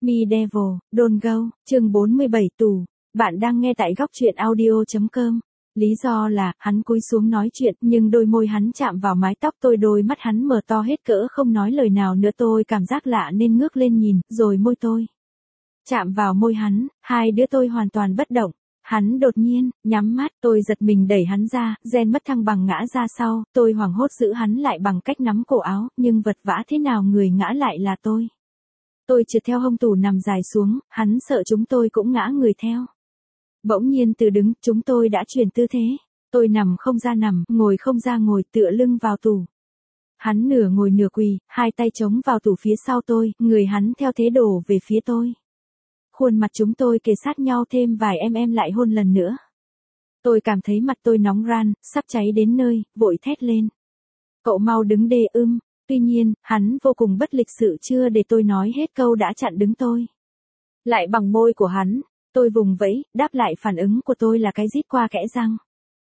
Me Devil, Don't Go, chương 47 tù. Bạn đang nghe tại góc truyện audio.com. Lý do là, hắn cúi xuống nói chuyện, nhưng đôi môi hắn chạm vào mái tóc tôi, đôi mắt hắn mở to hết cỡ không nói lời nào nữa, tôi cảm giác lạ nên ngước lên nhìn, rồi môi tôi chạm vào môi hắn, hai đứa tôi hoàn toàn bất động. Hắn đột nhiên nhắm mắt, tôi giật mình đẩy hắn ra, Gen mất thăng bằng ngã ra sau, tôi hoảng hốt giữ hắn lại bằng cách nắm cổ áo, nhưng vật vã thế nào người ngã lại là tôi. Tôi trượt theo hông tủ nằm dài xuống, hắn sợ chúng tôi cũng ngã người theo. Bỗng nhiên từ đứng, chúng tôi đã chuyển tư thế. Tôi nằm không ra nằm, ngồi không ra ngồi, tựa lưng vào tủ. Hắn nửa ngồi nửa quỳ, hai tay chống vào tủ phía sau tôi, người hắn theo thế đổ về phía tôi. Khuôn mặt chúng tôi kề sát nhau thêm vài em lại hôn lần nữa. Tôi cảm thấy mặt tôi nóng ran, sắp cháy đến nơi, vội thét lên. Cậu mau đứng đê. Tuy nhiên, hắn vô cùng bất lịch sự, chưa để tôi nói hết câu đã chặn đứng tôi lại bằng môi của hắn. Tôi vùng vẫy, đáp lại phản ứng của tôi là cái rít qua kẽ răng.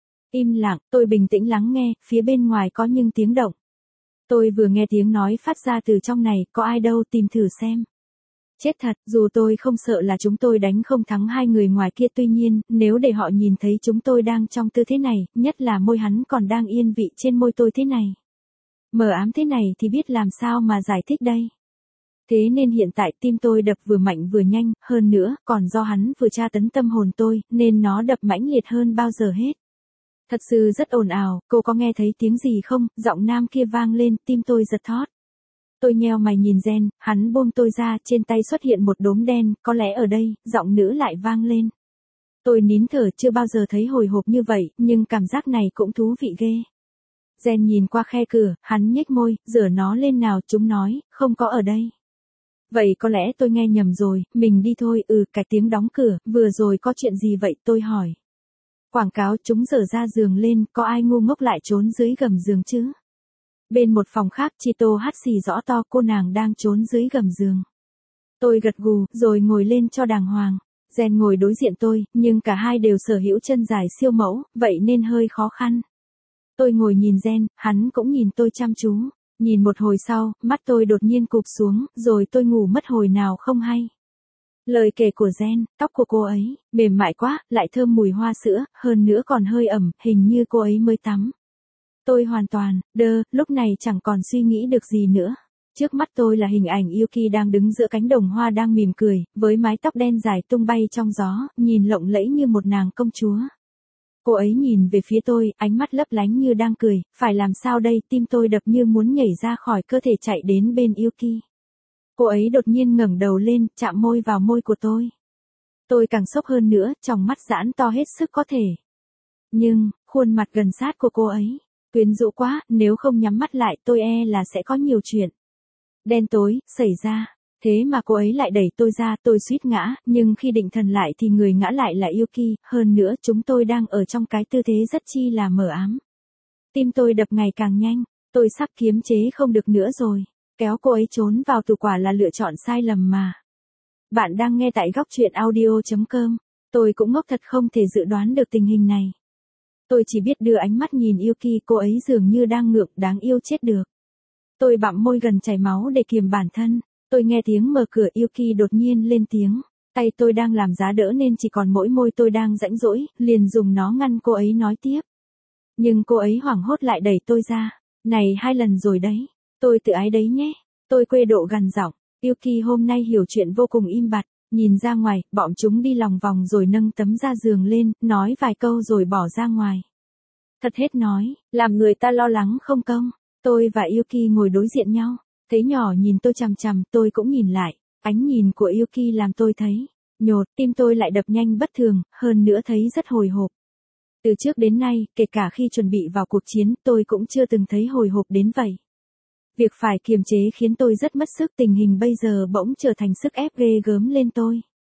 Im lặng, tôi bình tĩnh lắng nghe, phía bên ngoài có những tiếng động. Tôi vừa nghe tiếng nói phát ra từ trong này, có ai đâu, tìm thử xem. Chết thật, dù tôi không sợ là chúng tôi đánh không thắng hai người ngoài kia, tuy nhiên, nếu để họ nhìn thấy chúng tôi đang trong tư thế này, nhất là môi hắn còn đang yên vị trên môi tôi thế này, mờ ám thế này, thì biết làm sao mà giải thích đây. Thế nên hiện tại tim tôi đập vừa mạnh vừa nhanh, hơn nữa, còn do hắn vừa tra tấn tâm hồn tôi, nên nó đập mãnh liệt hơn bao giờ hết. Thật sự rất ồn ào, cô có nghe thấy tiếng gì không? Giọng nam kia vang lên, tim tôi giật thót. Tôi nheo mày nhìn Gen, hắn buông tôi ra, trên tay xuất hiện một đốm đen, có lẽ ở đây, giọng nữ lại vang lên. Tôi nín thở, chưa bao giờ thấy hồi hộp như vậy, nhưng cảm giác này cũng thú vị ghê. Gen nhìn qua khe cửa, hắn nhếch môi, giở nó lên nào, chúng nói, không có ở đây. Vậy có lẽ tôi nghe nhầm rồi, mình đi thôi. Cái tiếng đóng cửa, vừa rồi có chuyện gì vậy, tôi hỏi. Quảng cáo, chúng dở ra giường lên, có ai ngu ngốc lại trốn dưới gầm giường chứ? Bên một phòng khác, Chito hắt xì rõ to, cô nàng đang trốn dưới gầm giường. Tôi gật gù, rồi ngồi lên cho đàng hoàng. Gen ngồi đối diện tôi, nhưng cả hai đều sở hữu chân dài siêu mẫu, vậy nên hơi khó khăn. Tôi ngồi nhìn Gen, hắn cũng nhìn tôi chăm chú. Nhìn một hồi sau, mắt tôi đột nhiên cụp xuống, rồi tôi ngủ mất hồi nào không hay. Lời kể của Gen, tóc của cô ấy, mềm mại quá, lại thơm mùi hoa sữa, hơn nữa còn hơi ẩm, hình như cô ấy mới tắm. Tôi hoàn toàn, lúc này chẳng còn suy nghĩ được gì nữa. Trước mắt tôi là hình ảnh Yuki đang đứng giữa cánh đồng hoa đang mỉm cười, với mái tóc đen dài tung bay trong gió, nhìn lộng lẫy như một nàng công chúa. Cô ấy nhìn về phía tôi, ánh mắt lấp lánh như đang cười, phải làm sao đây, tim tôi đập như muốn nhảy ra khỏi cơ thể chạy đến bên Yuki. Cô ấy đột nhiên ngẩng đầu lên, chạm môi vào môi của tôi. Tôi càng sốc hơn nữa, tròng mắt giãn to hết sức có thể. Nhưng, khuôn mặt gần sát của cô ấy, quyến rũ quá, nếu không nhắm mắt lại tôi e là sẽ có nhiều chuyện đen tối xảy ra. Thế mà cô ấy lại đẩy tôi ra, tôi suýt ngã, nhưng khi định thần lại thì người ngã lại là Yuki, hơn nữa chúng tôi đang ở trong cái tư thế rất chi là mờ ám. Tim tôi đập ngày càng nhanh, tôi sắp kiềm chế không được nữa rồi. Kéo cô ấy trốn vào tủ quả là lựa chọn sai lầm mà. Bạn đang nghe tại góc truyện audio.com. Tôi cũng ngốc thật, không thể dự đoán được tình hình này. Tôi chỉ biết đưa ánh mắt nhìn Yuki, cô ấy dường như đang ngượng, đáng yêu chết được. Tôi bặm môi gần chảy máu để kiềm bản thân. Tôi nghe tiếng mở cửa, Yuki đột nhiên lên tiếng. Tay tôi đang làm giá đỡ nên chỉ còn mỗi môi tôi đang rãnh rỗi, liền dùng nó ngăn cô ấy nói tiếp. Nhưng cô ấy hoảng hốt lại đẩy tôi ra. Này, 2 lần rồi đấy. Tôi tự ái đấy nhé. Tôi quê độ gằn giọng. Yuki hôm nay hiểu chuyện vô cùng im bặt. Nhìn ra ngoài, bọn chúng đi lòng vòng rồi nâng tấm da giường lên, nói vài câu rồi bỏ ra ngoài. Thật hết nói, làm người ta lo lắng không công. Tôi và Yuki ngồi đối diện nhau. Thấy nhỏ nhìn tôi chằm chằm, tôi cũng nhìn lại. Ánh nhìn của Yuki làm tôi thấy nhột, tim tôi lại đập nhanh bất thường, hơn nữa thấy rất hồi hộp. Từ trước đến nay, kể cả khi chuẩn bị vào cuộc chiến, tôi cũng chưa từng thấy hồi hộp đến vậy. Việc phải kiềm chế khiến tôi rất mất sức, tình hình bây giờ bỗng trở thành sức ép ghê gớm lên tôi.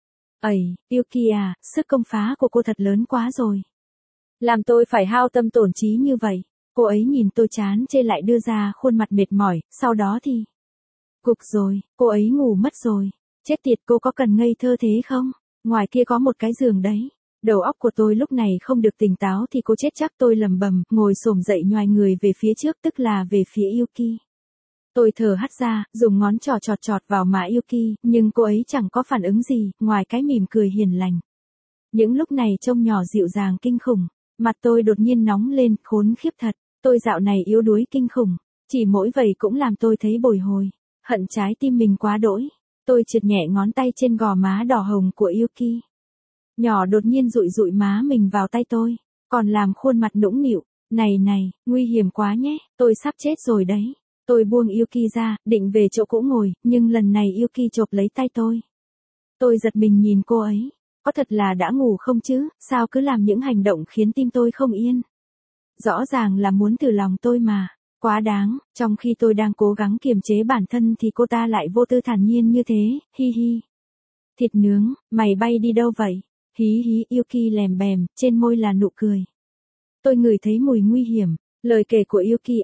Yuki à, sức công phá của cô thật lớn quá rồi. Làm tôi phải hao tâm tổn trí như vậy. Cô ấy nhìn tôi chán chê lại đưa ra khuôn mặt mệt mỏi, sau đó thì cục rồi, cô ấy ngủ mất rồi. Chết tiệt, cô có cần ngây thơ thế không? Ngoài kia có một cái giường đấy. Đầu óc của tôi lúc này không được tỉnh táo thì cô chết chắc, tôi lầm bầm, ngồi xổm dậy nhoài người về phía trước, tức là về phía Yuki. Tôi thở hắt ra, dùng ngón trỏ chọt chọt vào má Yuki, nhưng cô ấy chẳng có phản ứng gì, ngoài cái mỉm cười hiền lành. Những lúc này trông nhỏ dịu dàng kinh khủng, mặt tôi đột nhiên nóng lên, khốn khiếp thật, tôi dạo này yếu đuối kinh khủng, chỉ mỗi vậy cũng làm tôi thấy bồi hồi, hận trái tim mình quá đỗi. Tôi trượt nhẹ ngón tay trên gò má đỏ hồng của Yuki. Nhỏ đột nhiên dụi dụi má mình vào tay tôi, còn làm khuôn mặt nũng nịu, này, nguy hiểm quá nhé, tôi sắp chết rồi đấy. Tôi buông Yuki ra, định về chỗ cũ ngồi, nhưng lần này Yuki chộp lấy tay tôi. Tôi giật mình nhìn cô ấy, có thật là đã ngủ không chứ, sao cứ làm những hành động khiến tim tôi không yên. Rõ ràng là muốn từ lòng tôi mà, quá đáng, trong khi tôi đang cố gắng kiềm chế bản thân thì cô ta lại vô tư thản nhiên như thế, hi hi. Thịt nướng, mày bay đi đâu vậy? Hí hí, Yuki lèm bèm, trên môi là nụ cười. Tôi ngửi thấy mùi nguy hiểm, lời kể của Yuki,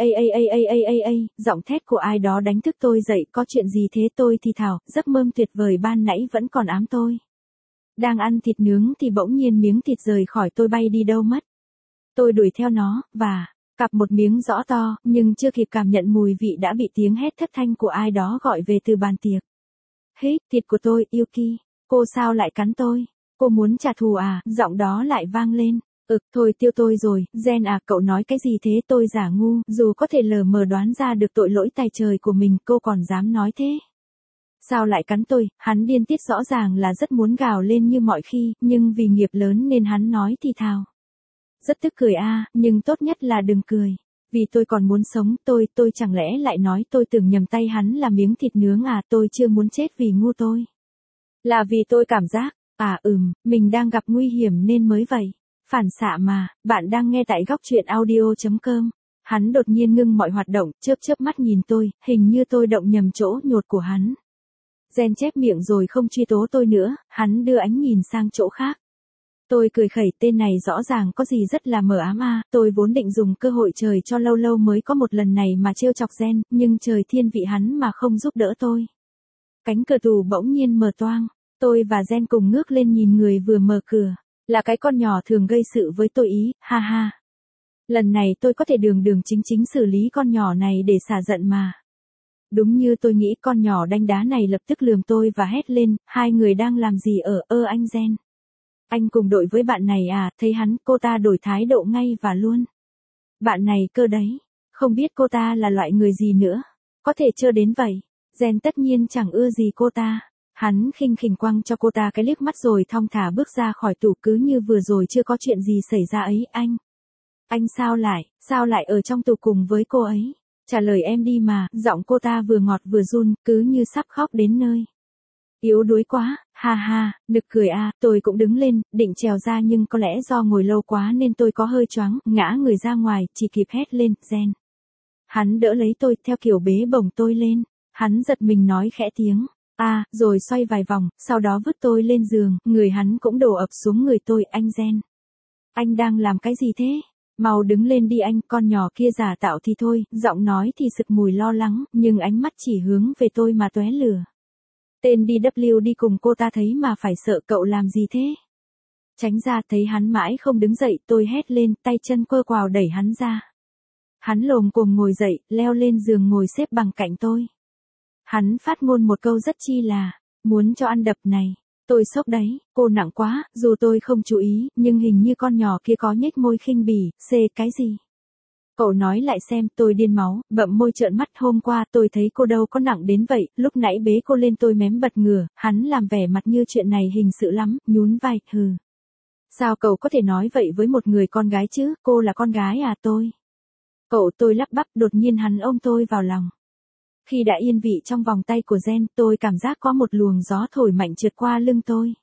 giọng thét của ai đó đánh thức tôi dậy, có chuyện gì thế tôi thì thào, giấc mơ tuyệt vời ban nãy vẫn còn ám tôi. Đang ăn thịt nướng thì bỗng nhiên miếng thịt rời khỏi tôi bay đi đâu mất. Tôi đuổi theo nó, và, cặp một miếng rõ to, nhưng chưa kịp cảm nhận mùi vị đã bị tiếng hét thất thanh của ai đó gọi về từ bàn tiệc. Hít, thịt của tôi, Yuki, cô sao lại cắn tôi? Cô muốn trả thù à? Giọng đó lại vang lên. Thôi tiêu tôi rồi, Gen à, cậu nói cái gì thế? Tôi giả ngu, dù có thể lờ mờ đoán ra được tội lỗi tày trời của mình, cô còn dám nói thế. Sao lại cắn tôi? Hắn điên tiết rõ ràng là rất muốn gào lên như mọi khi, nhưng vì nghiệp lớn nên hắn nói thì thào. Rất tức cười à, nhưng tốt nhất là đừng cười. Vì tôi còn muốn sống, tôi chẳng lẽ lại nói tôi tưởng nhầm tay hắn là miếng thịt nướng à, tôi chưa muốn chết vì ngu tôi. Là vì tôi cảm giác, mình đang gặp nguy hiểm nên mới vậy. Phản xạ mà, bạn đang nghe tại góc truyện audio.com. Hắn đột nhiên ngưng mọi hoạt động, chớp mắt nhìn tôi, hình như tôi động nhầm chỗ nhột của hắn. Gen chép miệng rồi không truy tố tôi nữa, hắn đưa ánh nhìn sang chỗ khác. Tôi cười khẩy, tên này rõ ràng có gì rất là mờ ám à, tôi vốn định dùng cơ hội trời cho lâu lâu mới có một lần này mà trêu chọc Gen, nhưng trời thiên vị hắn mà không giúp đỡ tôi. Cánh cửa tủ bỗng nhiên mở toang, tôi và Gen cùng ngước lên nhìn người vừa mở cửa. Là cái con nhỏ thường gây sự với tôi ý, ha ha. Lần này tôi có thể đường chính xử lý con nhỏ này để xả giận mà. Đúng như tôi nghĩ, con nhỏ đanh đá này lập tức lườm tôi và hét lên, hai người đang làm gì ở anh Gen? Anh cùng đội với bạn này à? Thấy hắn, cô ta đổi thái độ ngay và luôn. Bạn này cơ đấy, không biết cô ta là loại người gì nữa, có thể chưa đến vậy. Gen tất nhiên chẳng ưa gì cô ta. Hắn khinh khỉnh quăng cho cô ta cái liếc mắt rồi thong thả bước ra khỏi tủ, cứ như vừa rồi chưa có chuyện gì xảy ra ấy. Anh sao lại ở trong tủ cùng với cô ấy? Trả lời em đi mà, giọng cô ta vừa ngọt vừa run, cứ như sắp khóc đến nơi. Yếu đuối quá, ha ha, nực cười à, tôi cũng đứng lên, định trèo ra nhưng có lẽ do ngồi lâu quá nên tôi có hơi choáng, ngã người ra ngoài, chỉ kịp hét lên, Gen. Hắn đỡ lấy tôi, theo kiểu bế bổng tôi lên, hắn giật mình nói khẽ tiếng. Rồi xoay vài vòng, sau đó vứt tôi lên giường, người hắn cũng đổ ập xuống người tôi, anh Gen. Anh đang làm cái gì thế? Mau đứng lên đi anh, con nhỏ kia giả tạo thì thôi, giọng nói thì sực mùi lo lắng, nhưng ánh mắt chỉ hướng về tôi mà tóe lửa. Tên DW đi cùng cô ta thấy mà phải sợ, cậu làm gì thế? Tránh ra, thấy hắn mãi không đứng dậy, tôi hét lên, tay chân quơ quào đẩy hắn ra. Hắn lồm cồm ngồi dậy, leo lên giường ngồi xếp bằng cạnh tôi. Hắn phát ngôn một câu rất chi là, muốn cho ăn đập này. Tôi sốc đấy, cô nặng quá, dù tôi không chú ý, nhưng hình như con nhỏ kia có nhếch môi khinh bỉ, cái gì? Cậu nói lại xem, tôi điên máu, bậm môi trợn mắt, hôm qua tôi thấy cô đâu có nặng đến vậy, lúc nãy bế cô lên tôi mém bật ngửa, hắn làm vẻ mặt như chuyện này hình sự lắm, nhún vai, hừ. Sao cậu có thể nói vậy với một người con gái chứ, cô là con gái à tôi? Tôi lắp bắp, đột nhiên hắn ôm tôi vào lòng. Khi đã yên vị trong vòng tay của Gen, tôi cảm giác có một luồng gió thổi mạnh trượt qua lưng tôi.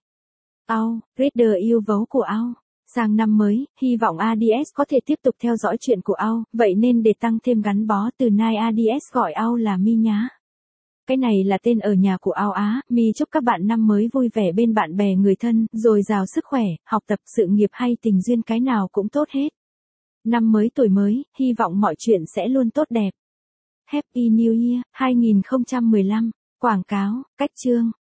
Reader yêu dấu của Ao. Sang năm mới, hy vọng ADS có thể tiếp tục theo dõi chuyện của Ao, vậy nên để tăng thêm gắn bó, từ nay ADS gọi Ao là Mi nhá. Cái này là tên ở nhà của Ao á. Mi chúc các bạn năm mới vui vẻ bên bạn bè người thân, dồi dào sức khỏe, học tập, sự nghiệp hay tình duyên, cái nào cũng tốt hết. Năm mới tuổi mới, hy vọng mọi chuyện sẽ luôn tốt đẹp. Happy New Year 2015. Quảng cáo, cách chương.